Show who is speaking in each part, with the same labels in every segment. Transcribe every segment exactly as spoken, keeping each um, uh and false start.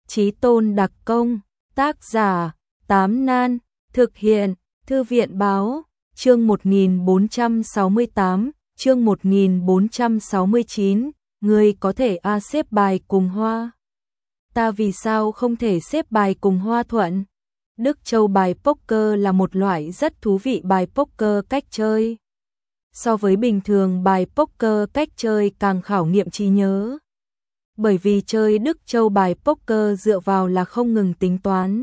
Speaker 1: Chí tôn đặc công, tác giả, Tám Nan, thực hiện, Thư viện báo, chương một nghìn bốn trăm sáu mươi tám, chương một nghìn bốn trăm sáu mươi chín, ngươi có thể a xếp bài cùng Hoa. Ta vì sao không thể xếp bài cùng Hoa Thuận? Đức Châu bài poker là một loại rất thú vị bài poker cách chơi. So với bình thường bài poker cách chơi càng khảo nghiệm trí nhớ. Bởi vì chơi Đức Châu bài poker dựa vào là không ngừng tính toán.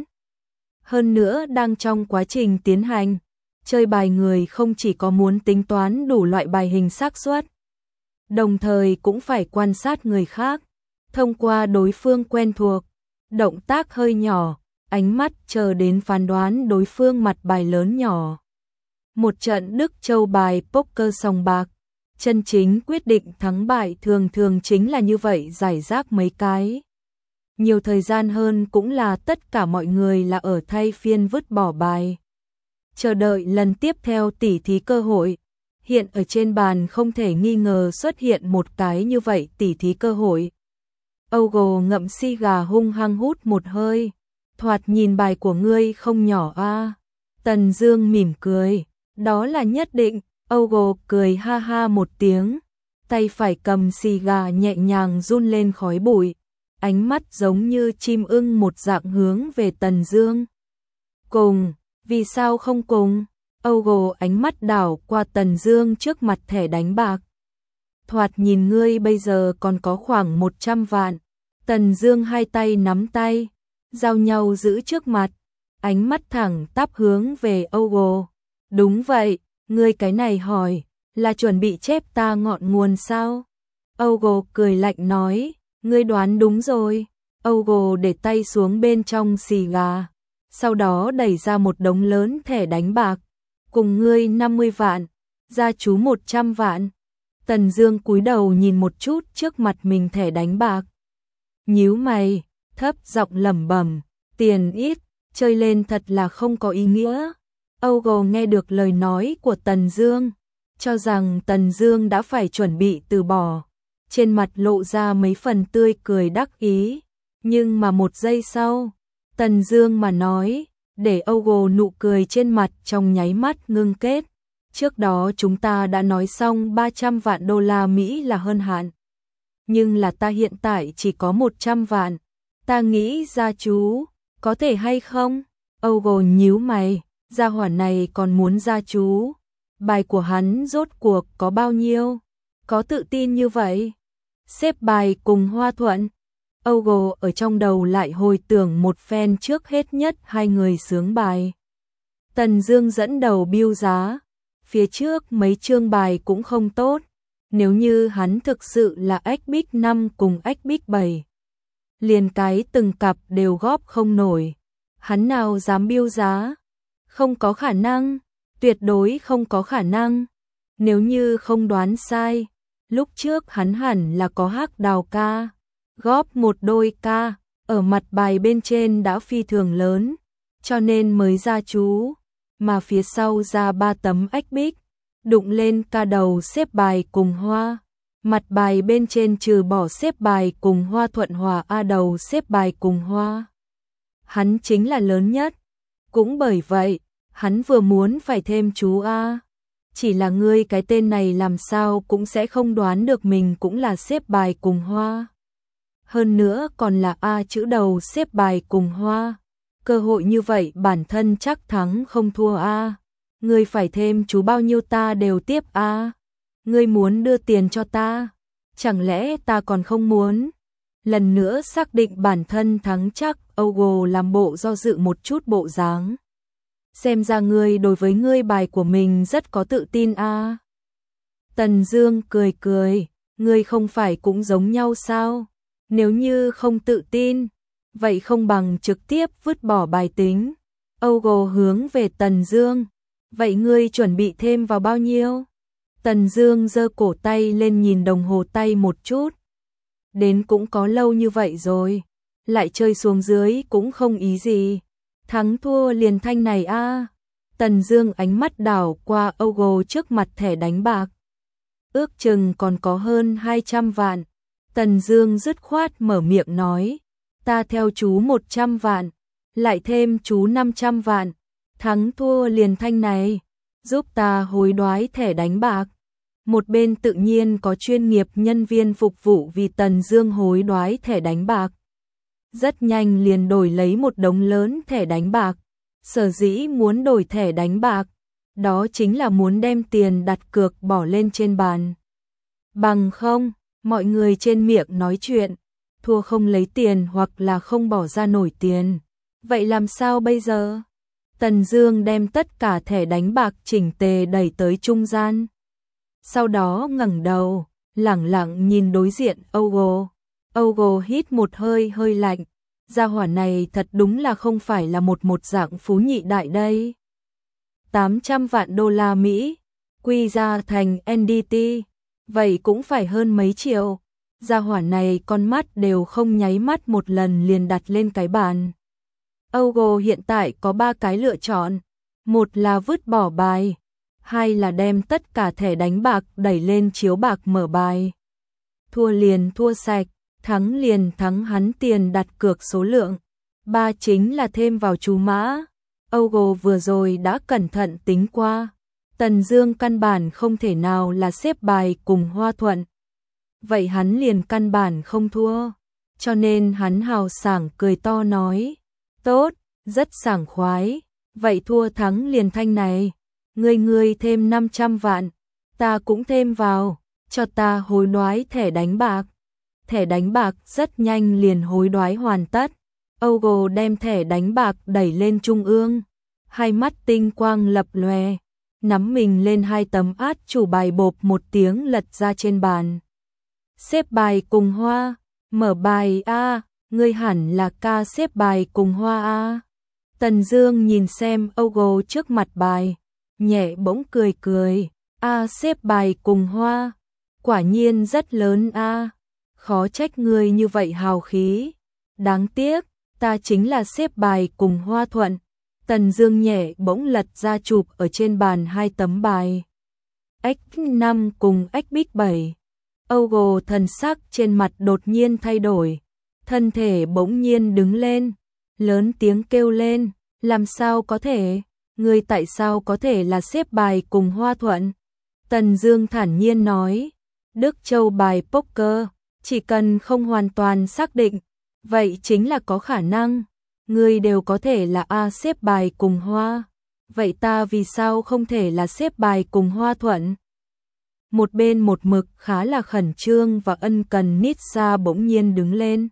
Speaker 1: Hơn nữa đang trong quá trình tiến hành, chơi bài người không chỉ có muốn tính toán đủ loại bài hình xác suất, đồng thời cũng phải quan sát người khác, thông qua đối phương quen thuộc, động tác hơi nhỏ, ánh mắt chờ đến phán đoán đối phương mặt bài lớn nhỏ. Một trận Đức Châu bài poker sòng bạc, chân chính quyết định thắng bại thường thường chính là như vậy, giải rác mấy cái. Nhiều thời gian hơn cũng là tất cả mọi người là ở thay phiên vứt bỏ bài, chờ đợi lần tiếp theo tỉ thí cơ hội. Hiện ở trên bàn không thể nghi ngờ xuất hiện một cái như vậy tỉ thí cơ hội. Âu Gồ ngậm xì gà hung hăng hút một hơi, thoạt nhìn bài của ngươi không nhỏ a. Tần Dương mỉm cười, đó là nhất định. Âu Gồ cười ha ha một tiếng, tay phải cầm xì gà nhẹ nhàng run lên khói bụi, ánh mắt giống như chim ưng một dạng hướng về Tần Dương. Cùng, vì sao không cùng? Âu Gồ ánh mắt đảo qua Tần Dương trước mặt thẻ đánh bạc. Thoạt nhìn ngươi bây giờ còn có khoảng một trăm vạn. Tần Dương hai tay nắm tay, giao nhau giữ trước mặt, ánh mắt thẳng tắp hướng về Âu Gồ. Đúng vậy, ngươi cái này hỏi, là chuẩn bị chép ta ngọn nguồn sao? Âu Gồ cười lạnh nói, ngươi đoán đúng rồi. Âu Gồ để tay xuống bên trong xì gà, sau đó đẩy ra một đống lớn thẻ đánh bạc. Cùng ngươi năm mươi vạn, gia chú một trăm vạn. Tần Dương cúi đầu nhìn một chút trước mặt mình thẻ đánh bạc, nhíu mày, thấp giọng lẩm bẩm, tiền ít, chơi lên thật là không có ý nghĩa. Âu Gồ nghe được lời nói của Tần Dương, cho rằng Tần Dương đã phải chuẩn bị từ bỏ, trên mặt lộ ra mấy phần tươi cười đắc ý, nhưng mà một giây sau, Tần Dương mà nói, để Âu Gồ nụ cười trên mặt trong nháy mắt ngưng kết. Trước đó chúng ta đã nói xong ba trăm vạn đô la Mỹ là hơn hạn, nhưng là ta hiện tại chỉ có một trăm vạn, ta nghĩ gia chú, có thể hay không? Âu Gồ nhíu mày, gia hỏa này còn muốn gia chú, bài của hắn rốt cuộc có bao nhiêu? Có tự tin như vậy? Xếp bài cùng Hoa Thuận. Âu Gồ ở trong đầu lại hồi tưởng một phen trước hết nhất hai người sướng bài. Tần Dương dẫn đầu biêu giá, phía trước mấy chương bài cũng không tốt, nếu như hắn thực sự là ếch bích năm cùng ếch bích bảy, liền cái từng cặp đều góp không nổi, hắn nào dám biêu giá? Không có khả năng, tuyệt đối không có khả năng. Nếu như không đoán sai, lúc trước hắn hẳn là có hắc đào ca, góp một đôi ca, ở mặt bài bên trên đã phi thường lớn, cho nên mới ra chú, mà phía sau ra ba tấm ếch bích, đụng lên ca đầu xếp bài cùng Hoa, mặt bài bên trên trừ bỏ xếp bài cùng Hoa Thuận Hòa A đầu xếp bài cùng Hoa. Hắn chính là lớn nhất, cũng bởi vậy, hắn vừa muốn phải thêm chú A. Chỉ là ngươi cái tên này làm sao cũng sẽ không đoán được mình cũng là xếp bài cùng Hoa. Hơn nữa còn là A chữ đầu xếp bài cùng Hoa. Cơ hội như vậy bản thân chắc thắng không thua A. Ngươi phải thêm chú bao nhiêu ta đều tiếp A. Ngươi muốn đưa tiền cho ta, chẳng lẽ ta còn không muốn? Lần nữa xác định bản thân thắng chắc, Âu Gồ làm bộ do dự một chút bộ dáng. Xem ra ngươi đối với ngươi bài của mình rất có tự tin a. Tần Dương cười cười, ngươi không phải cũng giống nhau sao? Nếu như không tự tin, vậy không bằng trực tiếp vứt bỏ bài tính. Âu Gồ hướng về Tần Dương, vậy ngươi chuẩn bị thêm vào bao nhiêu? Tần Dương giơ cổ tay lên nhìn đồng hồ tay một chút. Đến cũng có lâu như vậy rồi, lại chơi xuống dưới cũng không ý gì. Thắng thua liền thanh này a. À. Tần Dương ánh mắt đảo qua Âu Gồ trước mặt thẻ đánh bạc. Ước chừng còn có hơn hai trăm vạn. Tần Dương dứt khoát mở miệng nói, ta theo chú một trăm vạn, lại thêm chú năm trăm vạn, thắng thua liền thanh này, giúp ta hối đoái thẻ đánh bạc. Một bên tự nhiên có chuyên nghiệp nhân viên phục vụ vì Tần Dương hối đoái thẻ đánh bạc. Rất nhanh liền đổi lấy một đống lớn thẻ đánh bạc. Sở dĩ muốn đổi thẻ đánh bạc, đó chính là muốn đem tiền đặt cược bỏ lên trên bàn. Bằng không, mọi người trên miệng nói chuyện, thua không lấy tiền hoặc là không bỏ ra nổi tiền. Vậy làm sao bây giờ? Tần Dương đem tất cả thẻ đánh bạc chỉnh tề đẩy tới trung gian. Sau đó ngẩng đầu, lẳng lặng nhìn đối diện Ogo. Ogo hít một hơi hơi lạnh. Gia hỏa này thật đúng là không phải là một một dạng phú nhị đại đây. tám trăm vạn đô la Mỹ, quy ra thành en đê tê, vậy cũng phải hơn mấy triệu. Gia hỏa này con mắt đều không nháy mắt một lần liền đặt lên cái bàn. Ogo hiện tại có ba cái lựa chọn. Một là vứt bỏ bài, hai là đem tất cả thẻ đánh bạc đẩy lên chiếu bạc mở bài. Thua liền thua sạch, thắng liền thắng hắn tiền đặt cược số lượng. Ba chính là thêm vào chú mã. Ogo vừa rồi đã cẩn thận tính qua. Tần Dương căn bản không thể nào là xếp bài cùng Hoa Thuận. Vậy hắn liền căn bản không thua. Cho nên hắn hào sảng cười to nói. Tốt, rất sảng khoái. Vậy thua thắng liền thanh này. Ngươi ngươi thêm năm trăm vạn. Ta cũng thêm vào. Cho ta hối đoái thẻ đánh bạc. Thẻ đánh bạc rất nhanh liền hối đoái hoàn tất. Ogo đem thẻ đánh bạc đẩy lên trung ương. Hai mắt tinh quang lập lòe. Nắm mình lên hai tấm át chủ bài bộp một tiếng lật ra trên bàn. Xếp bài cùng Hoa. Mở bài A. Ngươi hẳn là ca xếp bài cùng Hoa A. Tần Dương nhìn xem Ogo trước mặt bài. Nhẹ bỗng cười cười. A xếp bài cùng Hoa. Quả nhiên rất lớn A. Khó trách ngươi như vậy hào khí. Đáng tiếc, ta chính là xếp bài cùng Hoa Thuận. Tần Dương nhẹ bỗng lật ra chụp ở trên bàn hai tấm bài. ích năm cùng ích bích bảy. Ogo thần sắc trên mặt đột nhiên thay đổi. Thân thể bỗng nhiên đứng lên. Lớn tiếng kêu lên. Làm sao có thể? Ngươi tại sao có thể là xếp bài cùng Hoa Thuận? Tần Dương thản nhiên nói. Đức Châu bài poker. Chỉ cần không hoàn toàn xác định. Vậy chính là có khả năng. Ngươi đều có thể là A xếp bài cùng Hoa. Vậy ta vì sao không thể là xếp bài cùng Hoa Thuận? Một bên một mực khá là khẩn trương và ân cần Nitsa bỗng nhiên đứng lên.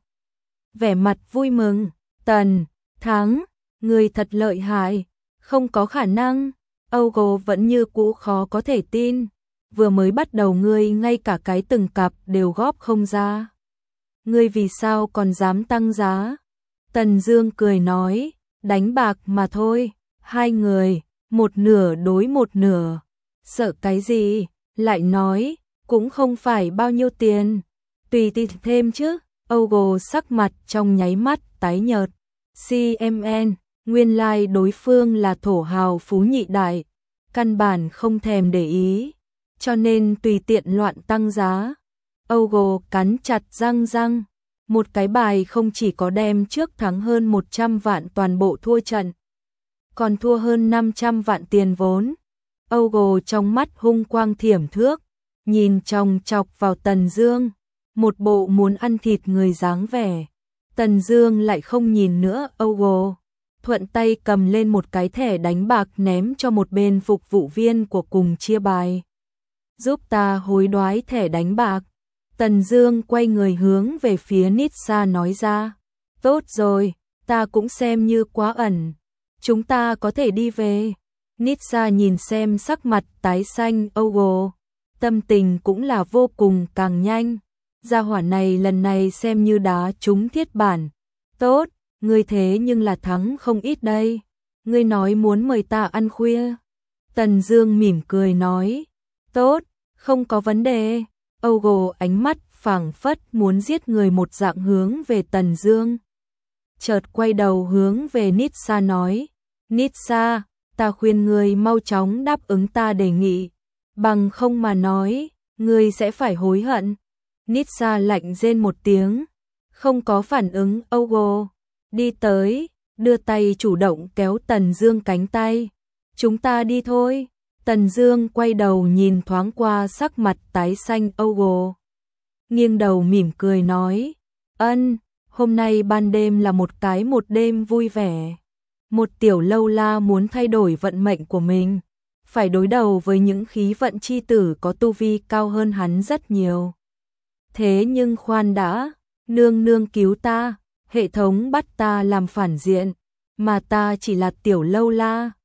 Speaker 1: Vẻ mặt vui mừng. Tần, thắng, ngươi thật lợi hại. Không có khả năng. Ogo vẫn như cũ khó có thể tin. Vừa mới bắt đầu ngươi ngay cả cái từng cặp đều góp không ra. Ngươi vì sao còn dám tăng giá? Tần Dương cười nói, đánh bạc mà thôi, hai người, một nửa đối một nửa. Sợ cái gì? Lại nói, cũng không phải bao nhiêu tiền. Tùy tì thêm chứ. Ogo sắc mặt trong nháy mắt tái nhợt. xê em en, nguyên lai like đối phương là thổ hào phú nhị đại, căn bản không thèm để ý, cho nên tùy tiện loạn tăng giá. Ogo cắn chặt răng răng, một cái bài không chỉ có đem trước thắng hơn một trăm vạn toàn bộ thua trận, còn thua hơn năm trăm vạn tiền vốn. Ogo trong mắt hung quang thiểm thước, nhìn chòng chọc vào Tần Dương, một bộ muốn ăn thịt người dáng vẻ. Tần Dương lại không nhìn nữa Ogo, thuận tay cầm lên một cái thẻ đánh bạc ném cho một bên phục vụ viên của cùng chia bài. Giúp ta hối đoái thẻ đánh bạc. Tần Dương quay người hướng về phía Nitsa nói ra. Tốt rồi, ta cũng xem như quá ẩn. Chúng ta có thể đi về. Nitsa nhìn xem sắc mặt tái xanh Ogo, tâm tình cũng là vô cùng càng nhanh. Gia hỏa này lần này xem như đá trúng thiết bản. Tốt, ngươi thế nhưng là thắng không ít đây. Ngươi nói muốn mời ta ăn khuya. Tần Dương mỉm cười nói. Tốt, không có vấn đề. Ogo ánh mắt phảng phất muốn giết người một dạng hướng về Tần Dương. Chợt quay đầu hướng về Nitsa nói. Nitsa, ta khuyên ngươi mau chóng đáp ứng ta đề nghị. Bằng không mà nói, ngươi sẽ phải hối hận. Nitsa lạnh rên một tiếng. không có phản ứng. Ogo đi tới, đưa tay chủ động kéo Tần Dương cánh tay. Chúng ta đi thôi. Tần Dương quay đầu nhìn thoáng qua sắc mặt tái xanh Ogo. Nghiêng đầu mỉm cười nói, ân, hôm nay ban đêm là một cái một đêm vui vẻ. Một tiểu lâu la muốn thay đổi vận mệnh của mình, phải đối đầu với những khí vận chi tử có tu vi cao hơn hắn rất nhiều. Thế nhưng khoan đã, nương nương cứu ta, hệ thống bắt ta làm phản diện, mà ta chỉ là tiểu lâu la.